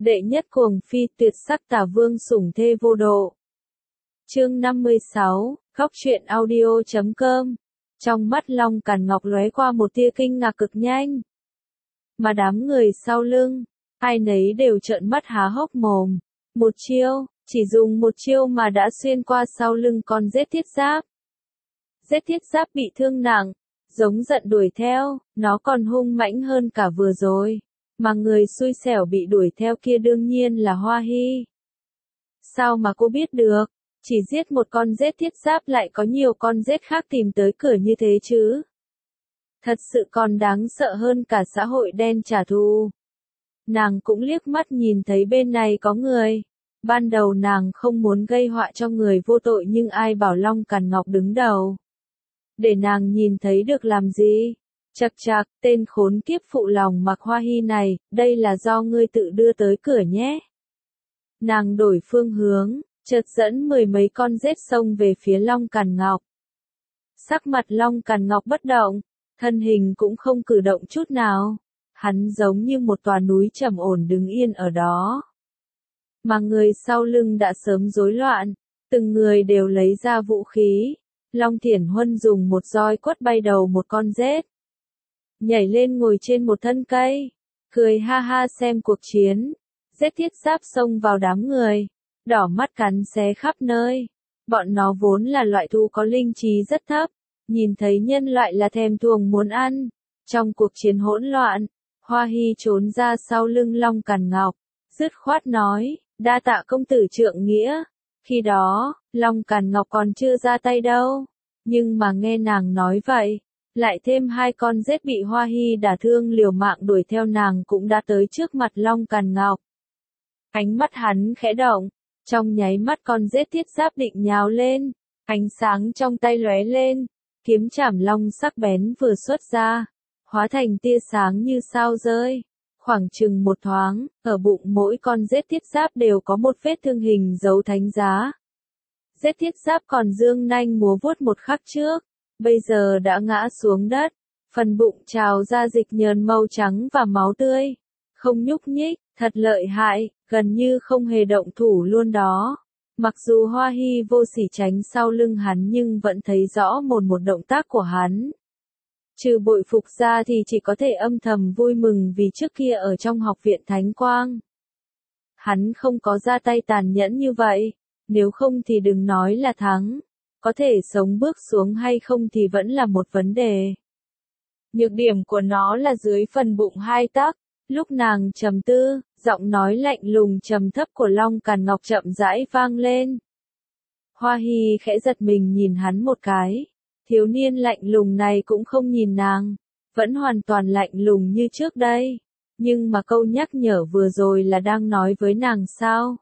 Đệ nhất cuồng phi tuyệt sắc tả vương sủng thê vô độ. Chương 56, Góc truyện audio.com. Trong mắt Long Càn Ngọc lóe qua một tia kinh ngạc cực nhanh. Mà đám người sau lưng, ai nấy đều trợn mắt há hốc mồm. Một chiêu, chỉ dùng một chiêu mà đã xuyên qua sau lưng con Giết Thiết Giáp. Giết Thiết Giáp bị thương nặng, giống giận đuổi theo, nó còn hung mãnh hơn cả vừa rồi. Mà người xui xẻo bị đuổi theo kia đương nhiên là Hoa Hy. Sao mà cô biết được? Chỉ giết một con Giết Thiết Giáp lại có nhiều con Giết khác tìm tới cửa như thế chứ? Thật sự còn đáng sợ hơn cả xã hội đen trả thù. Nàng cũng liếc mắt nhìn thấy bên này có người. Ban đầu nàng không muốn gây họa cho người vô tội nhưng ai bảo Long Càn Ngọc đứng đầu. Để nàng nhìn thấy được làm gì? Chậc chạc, tên khốn kiếp phụ lòng mặc Hoa Hy này, đây là do ngươi tự đưa tới cửa nhé. Nàng đổi phương hướng, chợt dẫn mười mấy con Giết xông về phía Long Càn Ngọc. Sắc mặt Long Càn Ngọc bất động, thân hình cũng không cử động chút nào. Hắn giống như một tòa núi trầm ổn đứng yên ở đó. Mà người sau lưng đã sớm rối loạn, từng người đều lấy ra vũ khí. Long Thiển Huân dùng một roi quất bay đầu một con Giết. Nhảy lên ngồi trên một thân cây, cười ha ha xem cuộc chiến. Giết Thiết Giáp xông vào đám người, đỏ mắt cắn xé khắp nơi. Bọn nó vốn là loại thú có linh trí rất thấp, nhìn thấy nhân loại là thèm thuồng muốn ăn. Trong cuộc chiến hỗn loạn, Hoa Hy trốn ra sau lưng Long Càn Ngọc, dứt khoát nói, đa tạ công tử trượng nghĩa. Khi đó, Long Càn Ngọc còn chưa ra tay đâu, nhưng mà nghe nàng nói vậy, lại thêm hai con Giết bị Hoa Hy đả thương liều mạng đuổi theo nàng cũng đã tới trước mặt Long Càn Ngọc. Ánh mắt hắn khẽ động, trong nháy mắt con Giết Thiết Giáp định nhào lên, ánh sáng trong tay lóe lên, kiếm chảm long sắc bén vừa xuất ra, hóa thành tia sáng như sao rơi. Khoảng chừng một thoáng, ở bụng mỗi con Giết Thiết Giáp đều có một vết thương hình dấu thánh giá. Giết Thiết Giáp còn dương nanh múa vuốt một khắc trước, bây giờ đã ngã xuống đất, phần bụng trào ra dịch nhờn màu trắng và máu tươi. Không nhúc nhích, thật lợi hại, gần như không hề động thủ luôn đó. Mặc dù Hoa Hy vô sỉ tránh sau lưng hắn nhưng vẫn thấy rõ một động tác của hắn. Trừ bội phục ra thì chỉ có thể âm thầm vui mừng vì trước kia ở trong học viện Thánh Quang. Hắn không có ra tay tàn nhẫn như vậy, nếu không thì đừng nói là thắng. Có thể sống bước xuống hay không thì vẫn là một vấn đề. Nhược điểm của nó là dưới phần bụng 2 tấc. Lúc nàng trầm tư, giọng nói lạnh lùng trầm thấp của Long Càn Ngọc chậm rãi vang lên. Hoa Hy khẽ giật mình nhìn hắn một cái. Thiếu niên lạnh lùng này cũng không nhìn nàng, vẫn hoàn toàn lạnh lùng như trước đây. Nhưng mà câu nhắc nhở vừa rồi là đang nói với nàng sao?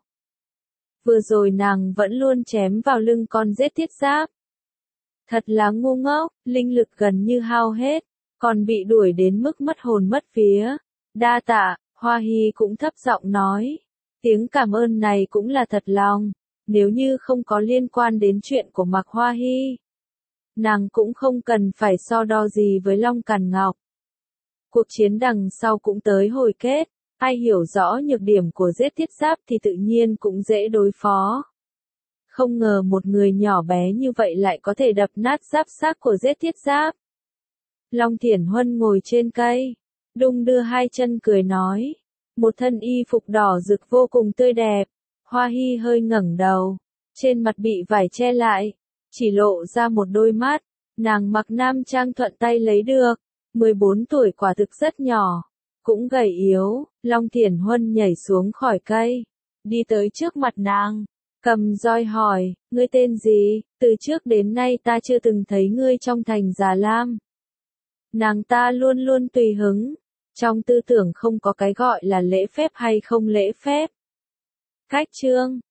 Vừa rồi nàng vẫn luôn chém vào lưng con Giết Thiết Giáp. Thật là ngu ngốc, linh lực gần như hao hết, còn bị đuổi đến mức mất hồn mất vía. Đa tạ, Hoa Hy cũng thấp giọng nói. Tiếng cảm ơn này cũng là thật lòng, nếu như không có liên quan đến chuyện của Mạc Hoa Hy, nàng cũng không cần phải so đo gì với Long Càn Ngọc. Cuộc chiến đằng sau cũng tới hồi kết, ai hiểu rõ nhược điểm của Giết Thiết Giáp thì tự nhiên cũng dễ đối phó. Không ngờ một người nhỏ bé như vậy lại có thể đập nát giáp xác của Giết Thiết Giáp. Long Thiển Huân ngồi trên cây, đung đưa hai chân cười nói, một thân y phục đỏ rực vô cùng tươi đẹp. Hoa Hy hơi ngẩng đầu, trên mặt bị vải che lại, chỉ lộ ra một đôi mắt. Nàng mặc nam trang thuận tay lấy được, 14 tuổi quả thực rất nhỏ, cũng gầy yếu. Long Thiển Huân nhảy xuống khỏi cây, đi tới trước mặt nàng, cầm roi hỏi, ngươi tên gì? Từ trước đến nay ta chưa từng thấy ngươi trong thành Già Lam. Nàng ta luôn luôn tùy hứng, trong tư tưởng không có cái gọi là lễ phép hay không lễ phép. Cách chương